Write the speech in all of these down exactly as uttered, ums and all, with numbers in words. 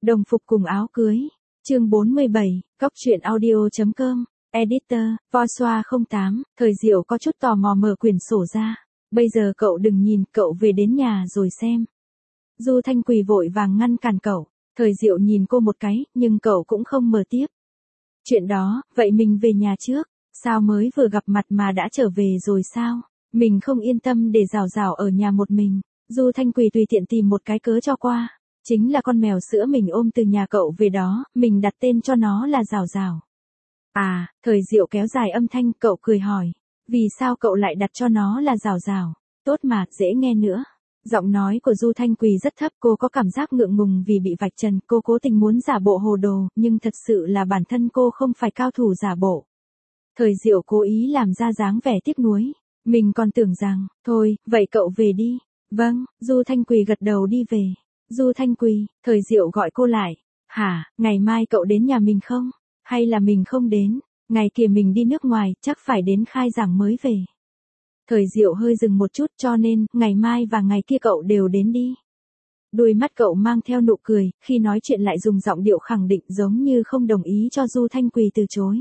Đồng phục cùng áo cưới. Chương bốn mươi bảy, cóc truyện audio chấm com. Editor, Voiceoa không tám, Thời Diệu có chút tò mò mở quyển sổ ra. Bây giờ cậu đừng nhìn, cậu về đến nhà rồi xem. Du Thanh Quỳ vội vàng ngăn cản cậu. Thời Diệu nhìn cô một cái, nhưng cậu cũng không mở tiếp. Chuyện đó, vậy mình về nhà trước. Sao mới vừa gặp mặt mà đã trở về rồi sao? Mình không yên tâm để Giảo Giảo ở nhà một mình. Du Thanh Quỳ tùy tiện tìm một cái cớ cho qua. Chính là con mèo sữa mình ôm từ nhà cậu về đó, mình đặt tên cho nó là Giảo Giảo. À, Thời Diệu kéo dài âm thanh, cậu cười hỏi. Vì sao cậu lại đặt cho nó là Giảo Giảo? Tốt mà, dễ nghe nữa. Giọng nói của Du Thanh Quỳ rất thấp, cô có cảm giác ngượng ngùng vì bị vạch trần, cô cố tình muốn giả bộ hồ đồ, nhưng thật sự là bản thân cô không phải cao thủ giả bộ. Thời Diệu cố ý làm ra dáng vẻ tiếc nuối. Mình còn tưởng rằng, thôi, vậy cậu về đi. Vâng, Du Thanh Quỳ gật đầu đi về. Du Thanh Quỳ, Thời Diệu gọi cô lại. Hả, ngày mai cậu đến nhà mình không? Hay là mình không đến? Ngày kia mình đi nước ngoài, chắc phải đến khai giảng mới về. Thời Diệu hơi dừng một chút, cho nên, ngày mai và ngày kia cậu đều đến đi. Đôi mắt cậu mang theo nụ cười, khi nói chuyện lại dùng giọng điệu khẳng định giống như không đồng ý cho Du Thanh Quỳ từ chối.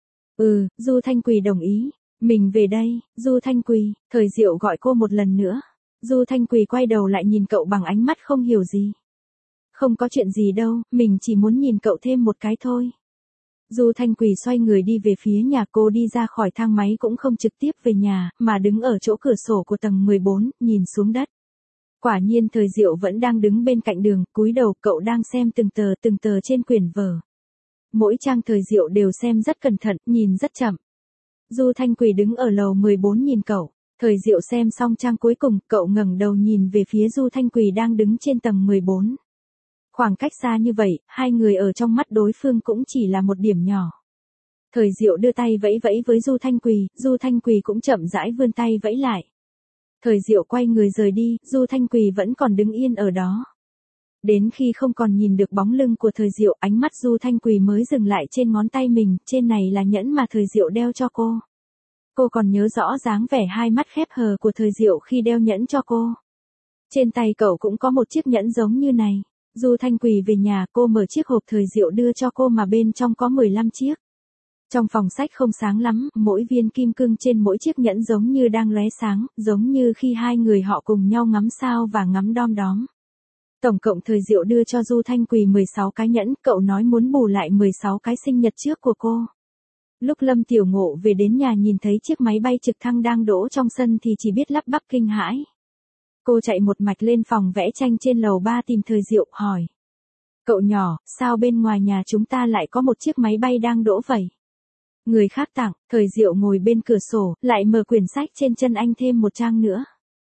Ừ, Du Thanh Quỳ đồng ý. Mình về đây, Du Thanh Quỳ, Thời Diệu gọi cô một lần nữa. Du Thanh Quỳ quay đầu lại nhìn cậu bằng ánh mắt không hiểu gì. Không có chuyện gì đâu, mình chỉ muốn nhìn cậu thêm một cái thôi. Du Thanh Quỳ xoay người đi về phía nhà, cô đi ra khỏi thang máy cũng không trực tiếp về nhà, mà đứng ở chỗ cửa sổ của tầng mười bốn, nhìn xuống đất. Quả nhiên Thời Diệu vẫn đang đứng bên cạnh đường, cúi đầu, cậu đang xem từng tờ từng tờ trên quyển vở. Mỗi trang Thời Diệu đều xem rất cẩn thận, nhìn rất chậm. Du Thanh Quỳ đứng ở lầu mười bốn nhìn cậu. Thời Diệu xem xong trang cuối cùng, cậu ngẩng đầu nhìn về phía Du Thanh Quỳ đang đứng trên tầng mười bốn. Khoảng cách xa như vậy, hai người ở trong mắt đối phương cũng chỉ là một điểm nhỏ. Thời Diệu đưa tay vẫy vẫy với Du Thanh Quỳ, Du Thanh Quỳ cũng chậm rãi vươn tay vẫy lại. Thời Diệu quay người rời đi, Du Thanh Quỳ vẫn còn đứng yên ở đó. Đến khi không còn nhìn được bóng lưng của Thời Diệu, ánh mắt Du Thanh Quỳ mới dừng lại trên ngón tay mình, trên này là nhẫn mà Thời Diệu đeo cho cô. Cô còn nhớ rõ dáng vẻ hai mắt khép hờ của Thời Diệu khi đeo nhẫn cho cô. Trên tay cậu cũng có một chiếc nhẫn giống như này. Du Thanh Quỳ về nhà, cô mở chiếc hộp Thời Diệu đưa cho cô mà bên trong có mười lăm chiếc. Trong phòng sách không sáng lắm, mỗi viên kim cương trên mỗi chiếc nhẫn giống như đang lóe sáng, giống như khi hai người họ cùng nhau ngắm sao và ngắm đom đóm. Tổng cộng Thời Diệu đưa cho Du Thanh Quỳ mười sáu cái nhẫn, cậu nói muốn bù lại mười sáu cái sinh nhật trước của cô. Lúc Lâm Tiểu Ngộ về đến nhà nhìn thấy chiếc máy bay trực thăng đang đỗ trong sân thì chỉ biết lắp bắp kinh hãi. Cô chạy một mạch lên phòng vẽ tranh trên lầu ba tìm Thời Diệu, hỏi. Cậu nhỏ, sao bên ngoài nhà chúng ta lại có một chiếc máy bay đang đỗ vậy? Người khác tặng. Thời Diệu ngồi bên cửa sổ, lại mở quyển sách trên chân anh thêm một trang nữa.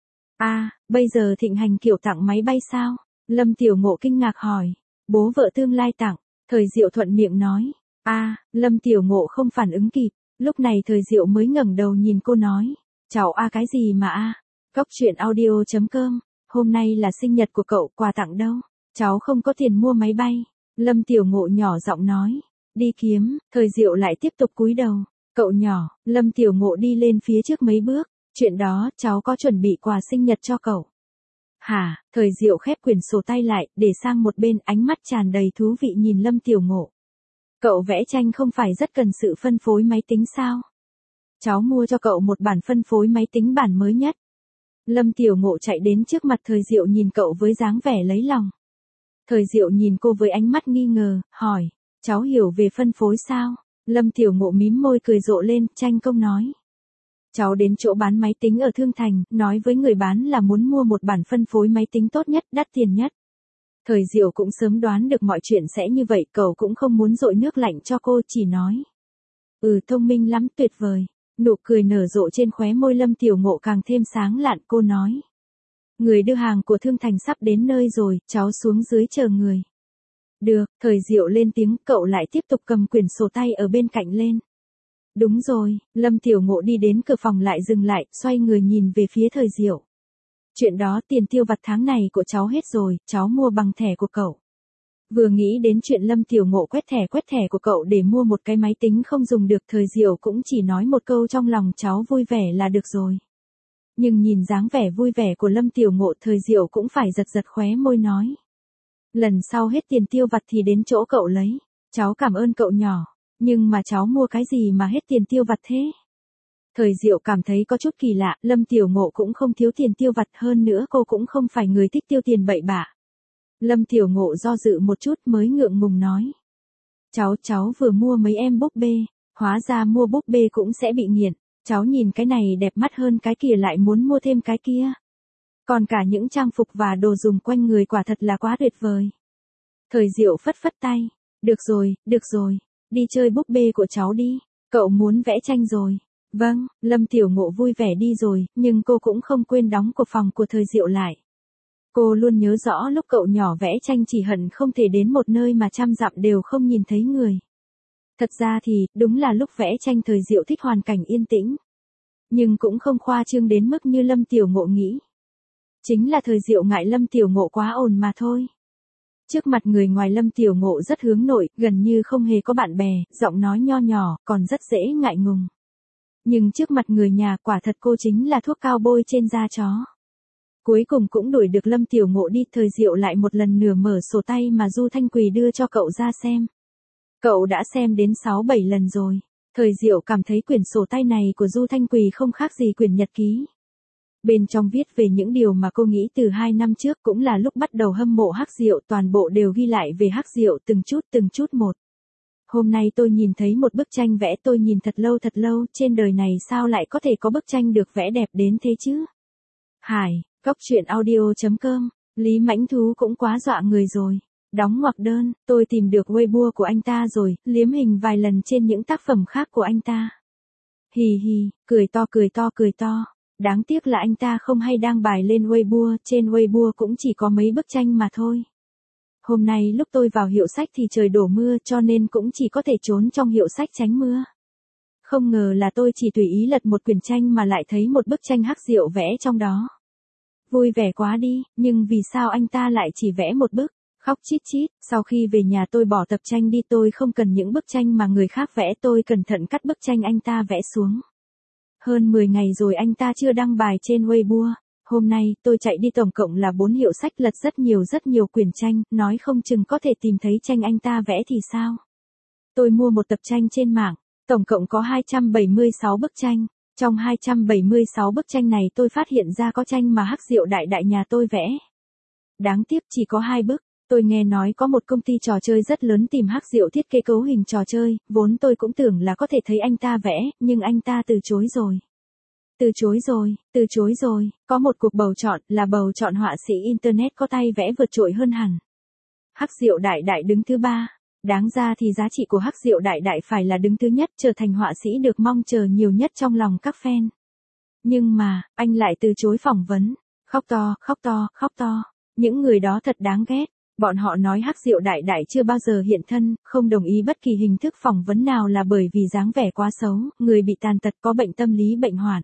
À, bây giờ thịnh hành kiểu tặng máy bay sao? Lâm Tiểu Ngộ kinh ngạc hỏi. Bố vợ tương lai tặng. Thời Diệu thuận miệng nói. À, Lâm Tiểu Ngộ không phản ứng kịp. Lúc này Thời Diệu mới ngẩng đầu nhìn cô nói. Cháu a à cái gì mà a à? Cóc truyện audio chấm com. Hôm nay là sinh nhật của cậu, quà tặng đâu? Cháu không có tiền mua máy bay. Lâm Tiểu Ngộ nhỏ giọng nói. Đi kiếm. Thời Diệu lại tiếp tục cúi đầu. Cậu nhỏ. Lâm Tiểu Ngộ đi lên phía trước mấy bước. Chuyện đó, cháu có chuẩn bị quà sinh nhật cho cậu. Hả? Thời Diệu khép quyển sổ tay lại, để sang một bên, ánh mắt tràn đầy thú vị nhìn Lâm Tiểu Ngộ. Cậu vẽ tranh không phải rất cần sự phân phối máy tính sao? Cháu mua cho cậu một bản phân phối máy tính bản mới nhất. Lâm Tiểu Ngộ chạy đến trước mặt Thời Diệu nhìn cậu với dáng vẻ lấy lòng. Thời Diệu nhìn cô với ánh mắt nghi ngờ, hỏi. Cháu hiểu về phân phối sao? Lâm Tiểu Ngộ mím môi cười rộ lên, tranh công nói. Cháu đến chỗ bán máy tính ở Thương Thành, nói với người bán là muốn mua một bản phân phối máy tính tốt nhất, đắt tiền nhất. Thời Diệu cũng sớm đoán được mọi chuyện sẽ như vậy, cậu cũng không muốn dội nước lạnh cho cô, chỉ nói. Ừ, thông minh lắm, tuyệt vời. Nụ cười nở rộ trên khóe môi Lâm Tiểu Ngộ càng thêm sáng lạn, cô nói. Người đưa hàng của Thương Thành sắp đến nơi rồi, cháu xuống dưới chờ người. Được, Thời Diệu lên tiếng, cậu lại tiếp tục cầm quyển sổ tay ở bên cạnh lên. Đúng rồi, Lâm Tiểu Ngộ đi đến cửa phòng lại dừng lại, xoay người nhìn về phía Thời Diệu. Chuyện đó tiền tiêu vặt tháng này của cháu hết rồi, cháu mua bằng thẻ của cậu. Vừa nghĩ đến chuyện Lâm Tiểu Ngộ quét thẻ quét thẻ của cậu để mua một cái máy tính không dùng được, Thời Diệu cũng chỉ nói một câu trong lòng cháu vui vẻ là được rồi. Nhưng nhìn dáng vẻ vui vẻ của Lâm Tiểu Ngộ, Thời Diệu cũng phải giật giật khóe môi nói. Lần sau hết tiền tiêu vặt thì đến chỗ cậu lấy. Cháu cảm ơn cậu nhỏ. Nhưng mà cháu mua cái gì mà hết tiền tiêu vặt thế? Thời Diệu cảm thấy có chút kỳ lạ, Lâm Tiểu Ngộ cũng không thiếu tiền tiêu vặt, hơn nữa cô cũng không phải người thích tiêu tiền bậy bạ. Lâm Tiểu Ngộ do dự một chút mới ngượng ngùng nói. Cháu, cháu vừa mua mấy em búp bê, hóa ra mua búp bê cũng sẽ bị nghiện. Cháu nhìn cái này đẹp mắt hơn cái kia lại muốn mua thêm cái kia. Còn cả những trang phục và đồ dùng quanh người quả thật là quá tuyệt vời. Thời Diệu phất phất tay. Được rồi, được rồi. Đi chơi búp bê của cháu đi. Cậu muốn vẽ tranh rồi. Vâng, Lâm Tiểu Ngộ vui vẻ đi rồi, nhưng cô cũng không quên đóng cửa phòng của Thời Diệu lại. Cô luôn nhớ rõ lúc cậu nhỏ vẽ tranh chỉ hận không thể đến một nơi mà trăm dặm đều không nhìn thấy người. Thật ra thì, đúng là lúc vẽ tranh Thời Diệu thích hoàn cảnh yên tĩnh. Nhưng cũng không khoa trương đến mức như Lâm Tiểu Ngộ nghĩ. Chính là Thời Diệu ngại Lâm Tiểu Ngộ quá ồn mà thôi. Trước mặt người ngoài Lâm Tiểu Ngộ rất hướng nội, gần như không hề có bạn bè, giọng nói nho nhỏ, còn rất dễ ngại ngùng. Nhưng trước mặt người nhà quả thật cô chính là thuốc cao bôi trên da chó. Cuối cùng cũng đuổi được Lâm Tiểu Ngộ đi. Thời Diệu lại một lần nữa mở sổ tay mà Du Thanh Quỳ đưa cho cậu ra xem. Cậu đã xem đến sáu bảy lần rồi. Thời Diệu cảm thấy quyển sổ tay này của Du Thanh Quỳ không khác gì quyển nhật ký. Bên trong viết về những điều mà cô nghĩ từ hai năm trước, cũng là lúc bắt đầu hâm mộ Hắc Diệu, toàn bộ đều ghi lại về Hắc Diệu từng chút từng chút một. Hôm nay tôi nhìn thấy một bức tranh vẽ tôi nhìn thật lâu thật lâu, trên đời này sao lại có thể có bức tranh được vẽ đẹp đến thế chứ? Hải, Cóc Truyện Audio chấm com, Lý Mãnh Thú cũng quá dọa người rồi. Đóng ngoặc đơn, tôi tìm được Weibo của anh ta rồi, liếm hình vài lần trên những tác phẩm khác của anh ta. Hì hì, cười to cười to cười to. Đáng tiếc là anh ta không hay đăng bài lên Weibo, trên Weibo cũng chỉ có mấy bức tranh mà thôi. Hôm nay lúc tôi vào hiệu sách thì trời đổ mưa cho nên cũng chỉ có thể trốn trong hiệu sách tránh mưa. Không ngờ là tôi chỉ tùy ý lật một quyển tranh mà lại thấy một bức tranh Hắc Diệu vẽ trong đó. Vui vẻ quá đi, nhưng vì sao anh ta lại chỉ vẽ một bức? Khóc chít chít, sau khi về nhà tôi bỏ tập tranh đi, tôi không cần những bức tranh mà người khác vẽ, tôi cẩn thận cắt bức tranh anh ta vẽ xuống. Hơn mười ngày rồi anh ta chưa đăng bài trên Weibo. Hôm nay, tôi chạy đi tổng cộng là bốn hiệu sách, lật rất nhiều rất nhiều quyển tranh, nói không chừng có thể tìm thấy tranh anh ta vẽ thì sao. Tôi mua một tập tranh trên mạng, tổng cộng có hai trăm bảy mươi sáu bức tranh. Trong hai trăm bảy mươi sáu bức tranh này tôi phát hiện ra có tranh mà Hắc Diệu đại đại nhà tôi vẽ. Đáng tiếc chỉ có hai bức. Tôi nghe nói có một công ty trò chơi rất lớn tìm Hắc Diệu thiết kế cấu hình trò chơi, vốn tôi cũng tưởng là có thể thấy anh ta vẽ, nhưng anh ta từ chối rồi. Từ chối rồi, từ chối rồi, có một cuộc bầu chọn, là bầu chọn họa sĩ Internet có tay vẽ vượt trội hơn hẳn. Hắc Diệu đại đại đứng thứ ba. Đáng ra thì giá trị của Hắc Diệu đại đại phải là đứng thứ nhất, trở thành họa sĩ được mong chờ nhiều nhất trong lòng các fan. Nhưng mà, anh lại từ chối phỏng vấn. Khóc to, khóc to, khóc to. Những người đó thật đáng ghét. Bọn họ nói Hắc Diệu đại đại chưa bao giờ hiện thân, không đồng ý bất kỳ hình thức phỏng vấn nào là bởi vì dáng vẻ quá xấu, người bị tàn tật, có bệnh tâm lý, bệnh hoạn.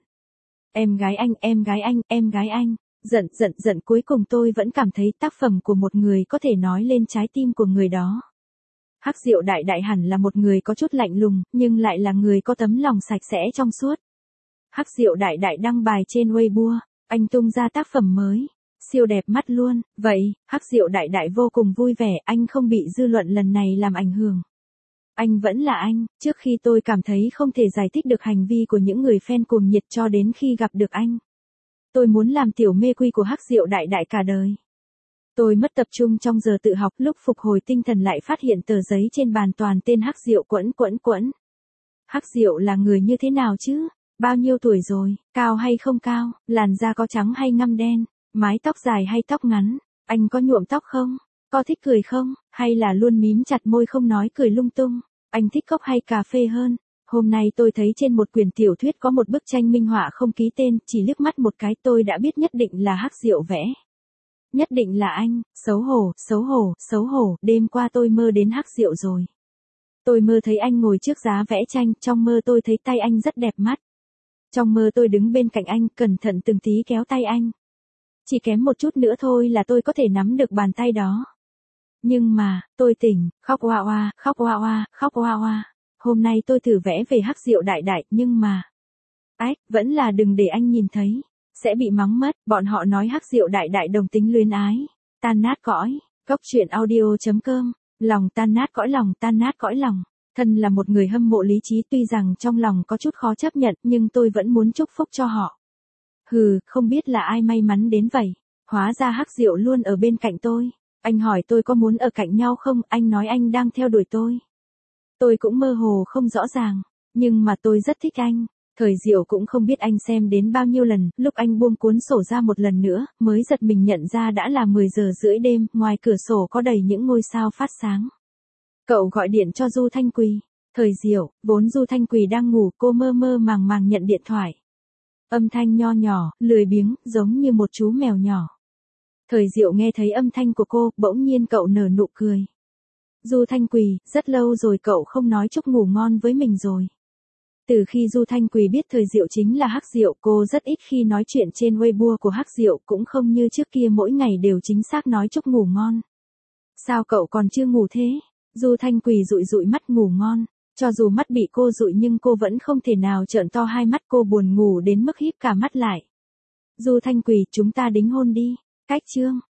Em gái anh, em gái anh, em gái anh. Giận, giận, giận, cuối cùng tôi vẫn cảm thấy tác phẩm của một người có thể nói lên trái tim của người đó. Hắc Diệu đại đại hẳn là một người có chút lạnh lùng, nhưng lại là người có tấm lòng sạch sẽ trong suốt. Hắc Diệu đại đại đăng bài trên Weibo, anh tung ra tác phẩm mới. Siêu đẹp mắt luôn, vậy, Hắc Diệu đại đại vô cùng vui vẻ, anh không bị dư luận lần này làm ảnh hưởng. Anh vẫn là anh, trước khi tôi cảm thấy không thể giải thích được hành vi của những người fan cuồng nhiệt cho đến khi gặp được anh. Tôi muốn làm tiểu mê quy của Hắc Diệu đại đại cả đời. Tôi mất tập trung trong giờ tự học, lúc phục hồi tinh thần lại phát hiện tờ giấy trên bàn toàn tên Hắc Diệu quẫn quẫn quẫn. Hắc Diệu là người như thế nào chứ? Bao nhiêu tuổi rồi, cao hay không cao, làn da có trắng hay ngăm đen, mái tóc dài hay tóc ngắn, anh có nhuộm tóc không, có thích cười không, hay là luôn mím chặt môi không nói cười lung tung, anh thích cốc hay cà phê hơn. Hôm nay tôi thấy trên một quyển tiểu thuyết có một bức tranh minh họa không ký tên, chỉ liếc mắt một cái tôi đã biết nhất định là Hắc Diệu vẽ. Nhất định là anh, xấu hổ, xấu hổ, xấu hổ, đêm qua tôi mơ đến Hắc Diệu rồi. Tôi mơ thấy anh ngồi trước giá vẽ tranh, trong mơ tôi thấy tay anh rất đẹp mắt. Trong mơ tôi đứng bên cạnh anh, cẩn thận từng tí kéo tay anh. Chỉ kém một chút nữa thôi là tôi có thể nắm được bàn tay đó. Nhưng mà, tôi tỉnh, khóc oa oa, khóc oa oa, khóc oa oa. Hôm nay tôi thử vẽ về Hắc Diệu đại đại, nhưng mà... Ách, vẫn là đừng để anh nhìn thấy. Sẽ bị mắng mất, bọn họ nói Hắc Diệu đại đại đồng tính luyến ái. Tan nát cõi, Cóc truyện audio chấm com, lòng tan nát cõi lòng tan nát cõi lòng. Thân là một người hâm mộ lý trí, tuy rằng trong lòng có chút khó chấp nhận nhưng tôi vẫn muốn chúc phúc cho họ. Hừ, không biết là ai may mắn đến vậy. Hóa ra Hắc Diệu luôn ở bên cạnh tôi. Anh hỏi tôi có muốn ở cạnh nhau không, anh nói anh đang theo đuổi tôi. Tôi cũng mơ hồ không rõ ràng, nhưng mà tôi rất thích anh. Thời Diệu cũng không biết anh xem đến bao nhiêu lần, lúc anh buông cuốn sổ ra một lần nữa, mới giật mình nhận ra đã là mười giờ rưỡi đêm, ngoài cửa sổ có đầy những ngôi sao phát sáng. Cậu gọi điện cho Du Thanh Quỳ. Thời Diệu, vốn Du Thanh Quỳ đang ngủ, cô mơ mơ màng màng nhận điện thoại. Âm thanh nho nhỏ, lười biếng, giống như một chú mèo nhỏ. Thời Diệu nghe thấy âm thanh của cô, bỗng nhiên cậu nở nụ cười. Du Thanh Quỳ, rất lâu rồi cậu không nói chúc ngủ ngon với mình rồi. Từ khi Du Thanh Quỳ biết Thời Diệu chính là Hắc Diệu, cô rất ít khi nói chuyện trên Weibo của Hắc Diệu, cũng không như trước kia mỗi ngày đều chính xác nói chúc ngủ ngon. Sao cậu còn chưa ngủ thế? Du Thanh Quỳ dụi dụi mắt ngủ ngon. Cho dù mắt bị cô dụi nhưng cô vẫn không thể nào trợn to hai mắt, cô buồn ngủ đến mức híp cả mắt lại. Du Thanh Quỳ, chúng ta đính hôn đi. Cách chương.